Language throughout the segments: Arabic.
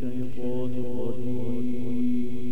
الشيطان الرجيم.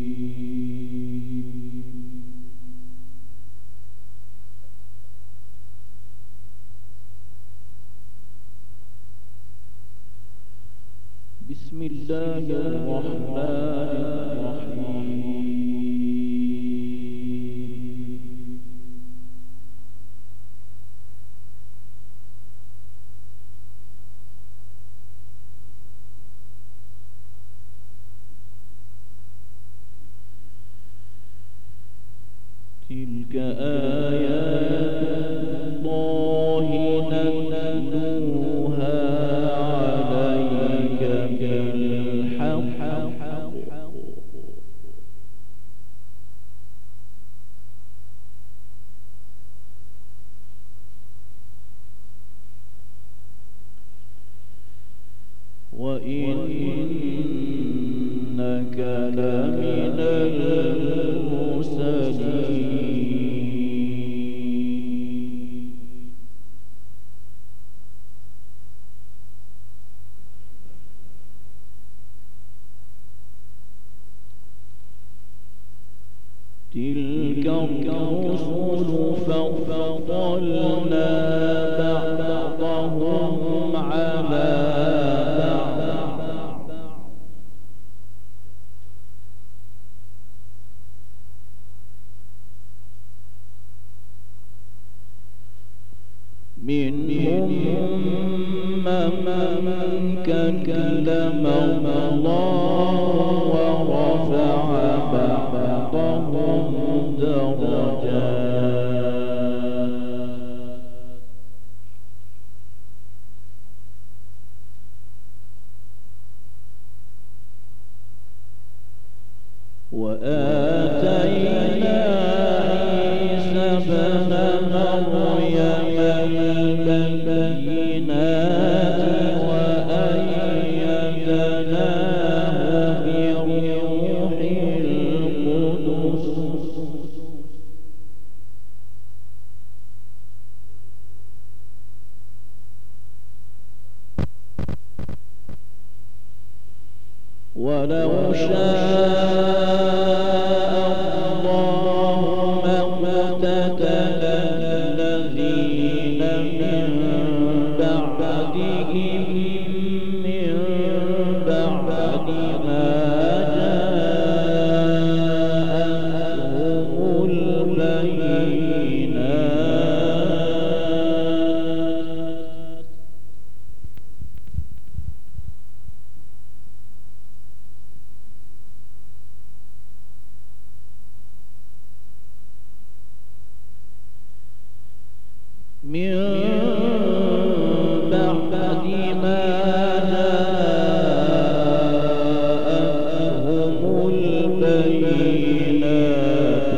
بسم الله الرحمن الرحيم. تلك آيات الله نتلوها عليك بالحق. وإنك لمن المرسلين. تلك الرسل فضلنا بعضهم على بعض منهم من كلم الله ورفع بعضهم درجات وآتينا عيسى ابن مريم البينات وأيدناه بروح القدس ولو شاء الله ما اقتتل الذين من بعدهم من بعد ما جاءتهم البينات من بعد ما جاءتهم البينات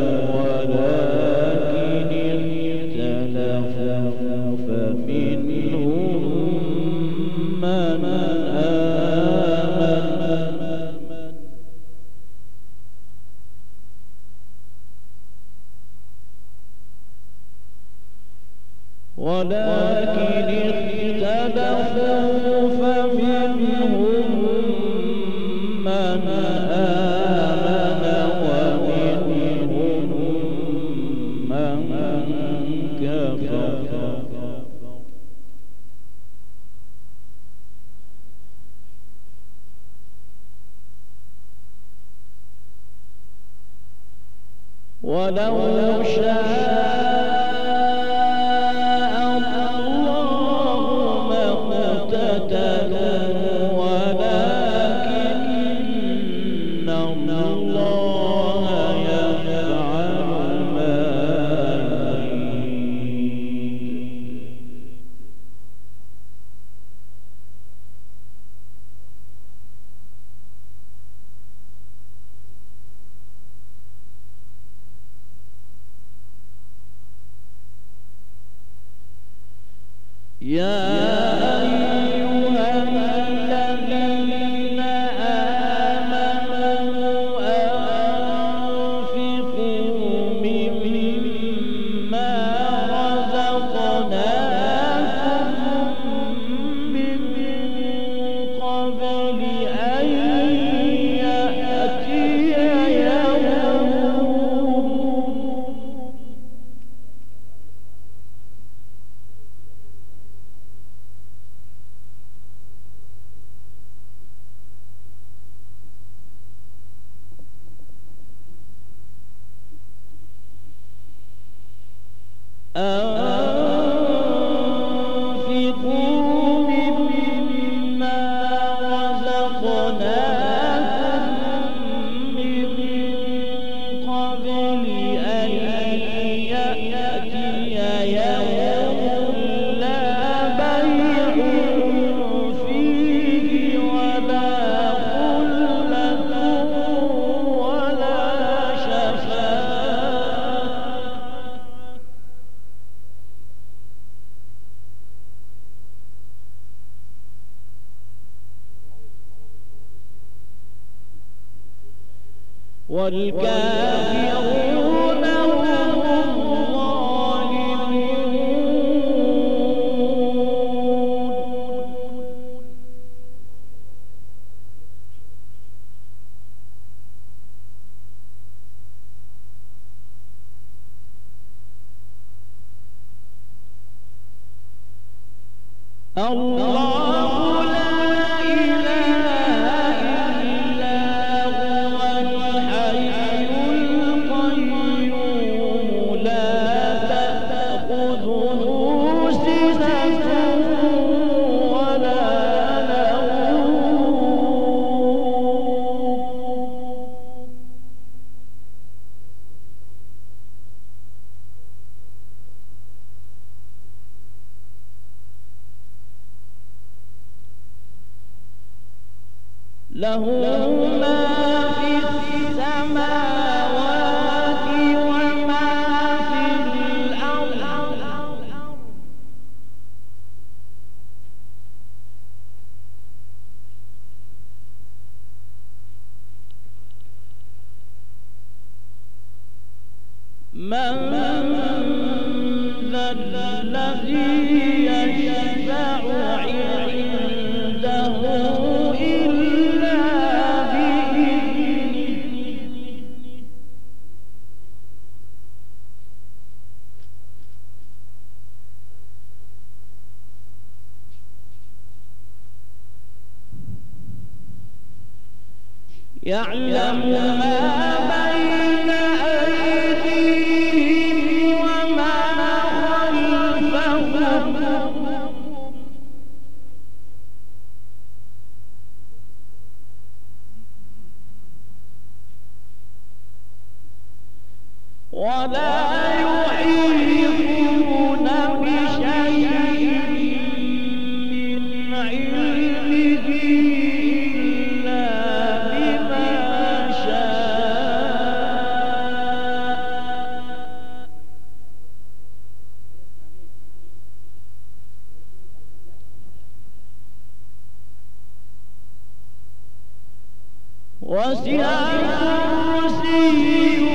ولكن اختلفوا فمنهم من آمن ومنهم من كفر ولو شاء الله ما اقتتلوا ولكن الله يفعل ما يريد. يا أيها الذين آمنوا أنفقوا مما رزقناكم من قبل أن خلقناكم من قبل أن يأتي يوم لا بيع فيه ولا خلة ولا شفاعة. والكافرون هم الظالمون. الله لا إله إلا هو الحي القيوم لا تأخذه سنة ولا نوم. له ما في السماوات وما في الأرض. من ذا الذي يشفع عنده إلا بإذنه. يعلم ما بين أيديهم وما خلفهم ولا يحيطون بشيء من علمه إلا بما شاء. وسع كرسيه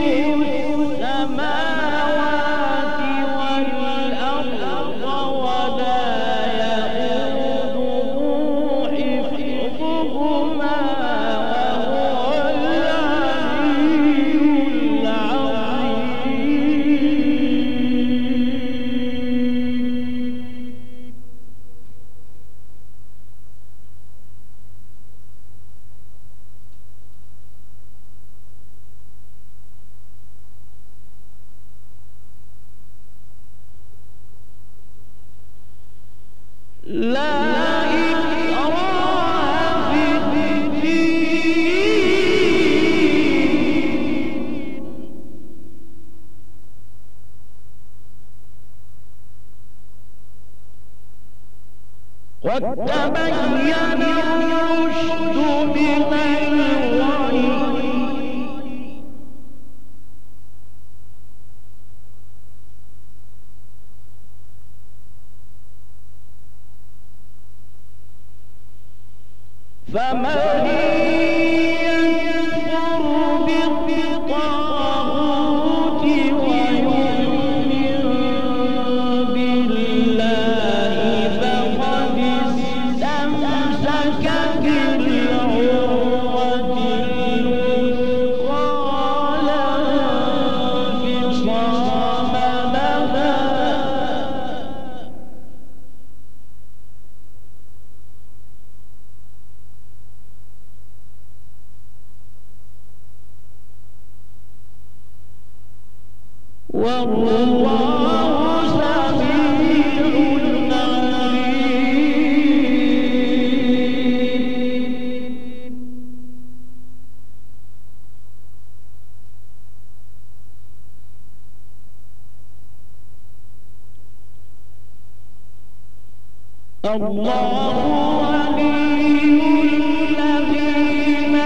السماوات والأرض ولا يئوده حفظهما وهو العلي العظيم. لا إكراه في الدين قد تبين الرشد من الغي فمن يكفر بالطاغوت ويؤمن بالله فقد استمسك بالعروة الوثقى لا انفصام لها. والله سميع عليم. الله ولي الذين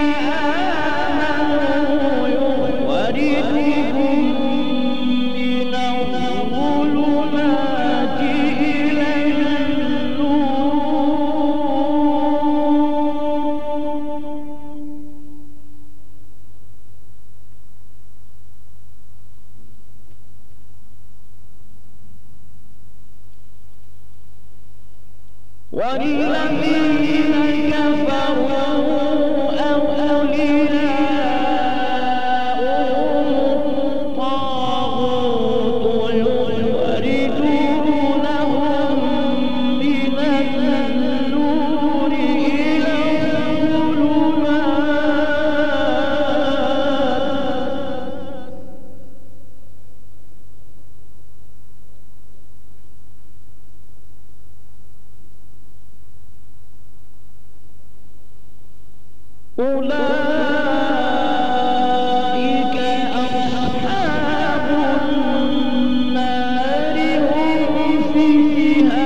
آمنوا يخرجهم من الظلمات إلى والذين كفروا أولياؤهم الطاغوت يخرجونهم من النور إلى الظلمات أولئك أصحاب النار هم فيها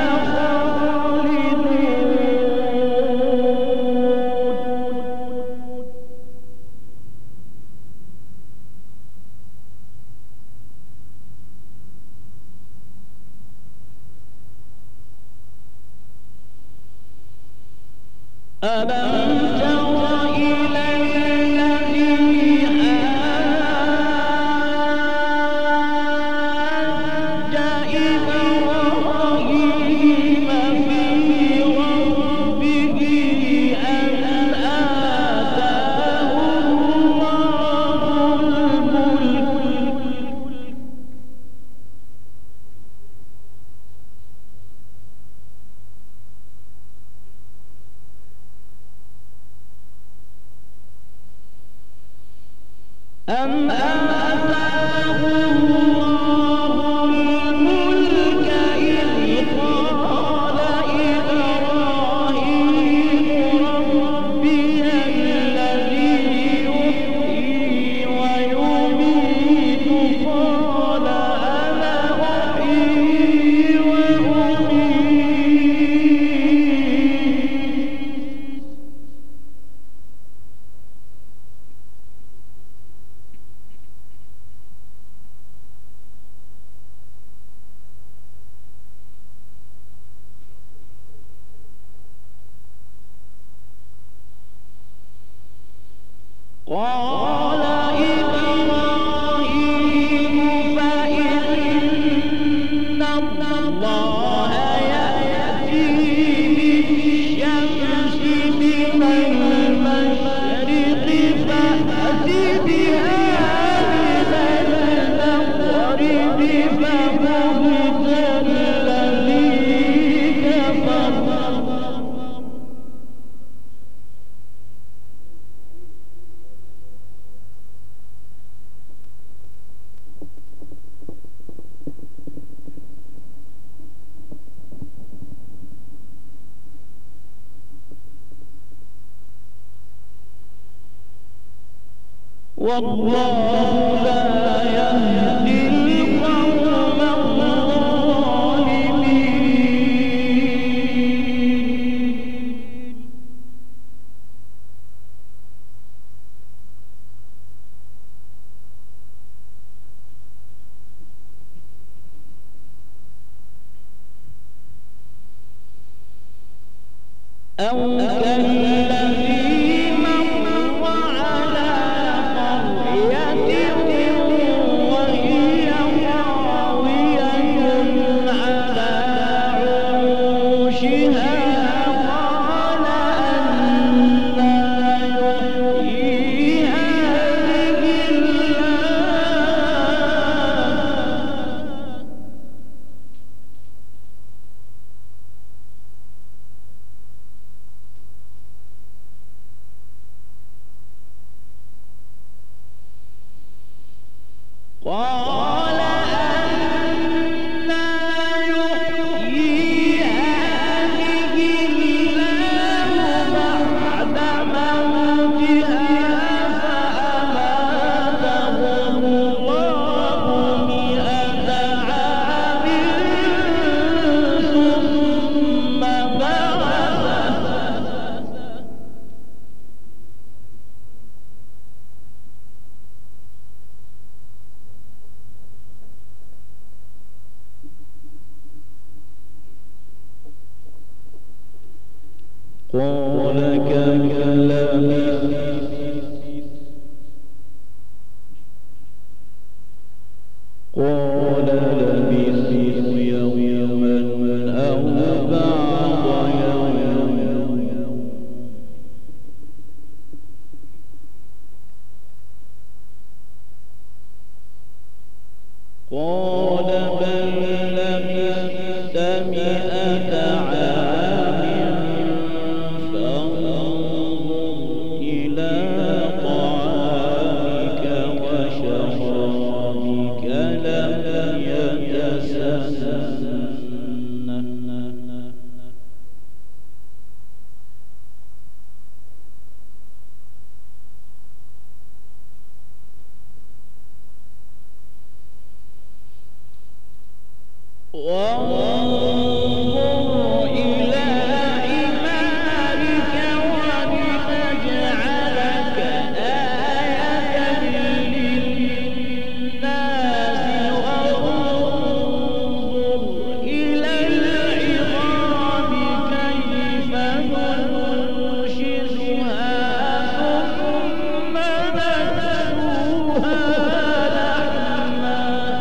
خالدون ألم تر إلى الذي حاج إبراهيم في ربه أن آتاه الله الملك أم آتاه الله الملك إذ قال إبراهيم ربي الذي يحيي ويميت قال أنا أحيي وأميت قال إبراهيم فإن الله يأتي بالشمس من المشرق فأت بها من المغرب فبهت الذي كفر والله لا يهدي القوم الظالمين أو كالذي مر على قرية وهي خاوية على عروشها قال أنى يحيي هذه الله قال أنى يحيي هذه الله بعد موتها فأماته الله 100 عام ثم قال كم لبثت قال لبثت يوما أو بعض يوم قال بل لبثت 100 عام فانظر إلى طعامك وشرابك لم يتسنه وانظر إلى حمارك ولنجعلك آية للناس وانظر إلى العظام كيف ننشزها ثم نكسوها لحما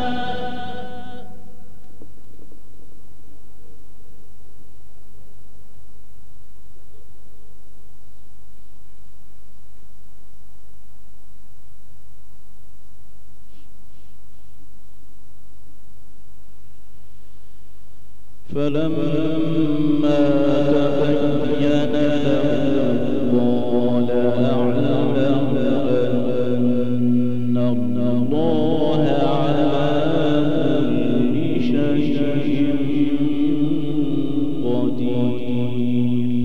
فلما تبين له قال أعلم أن الله على كل شيء قدير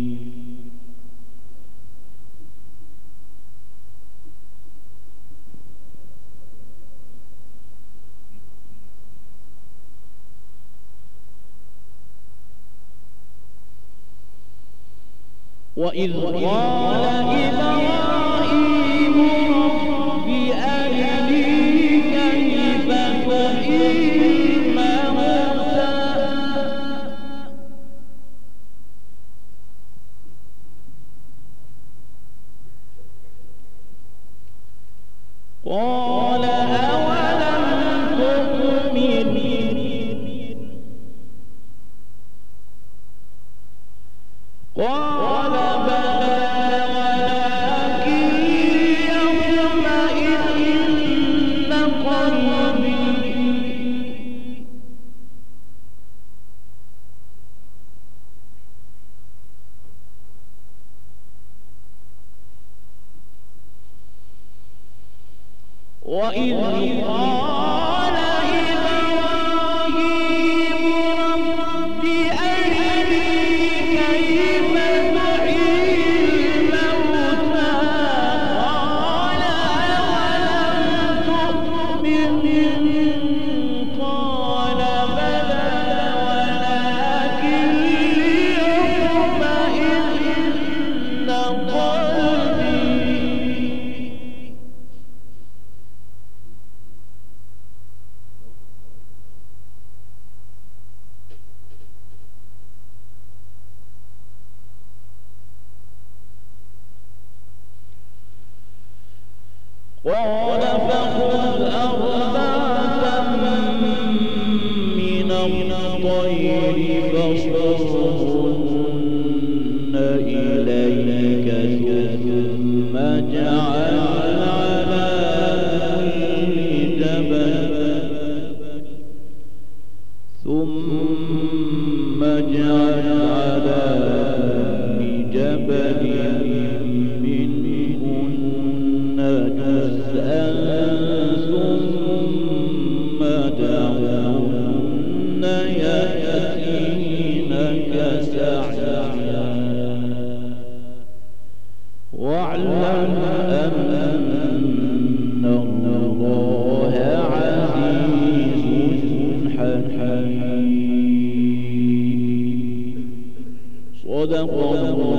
وإذ قال إبراهيم رب أرني كيف تحيي الموتى قال أولم تؤمن قال بلى ولكن ليطمئن قلبي وإذ قال إبراهيم رب أرني كيف تحيي الموتى قال أولم تؤمن قال بلى ولكن ليطمئن قلبي قال فخذ أربعة من الطير فصرهن إليك ثم اجعل على كل جبل منهن جزءا ثم دعوهن يأتينك سعيا واعلم أن الله عزيز حكيم صدق الله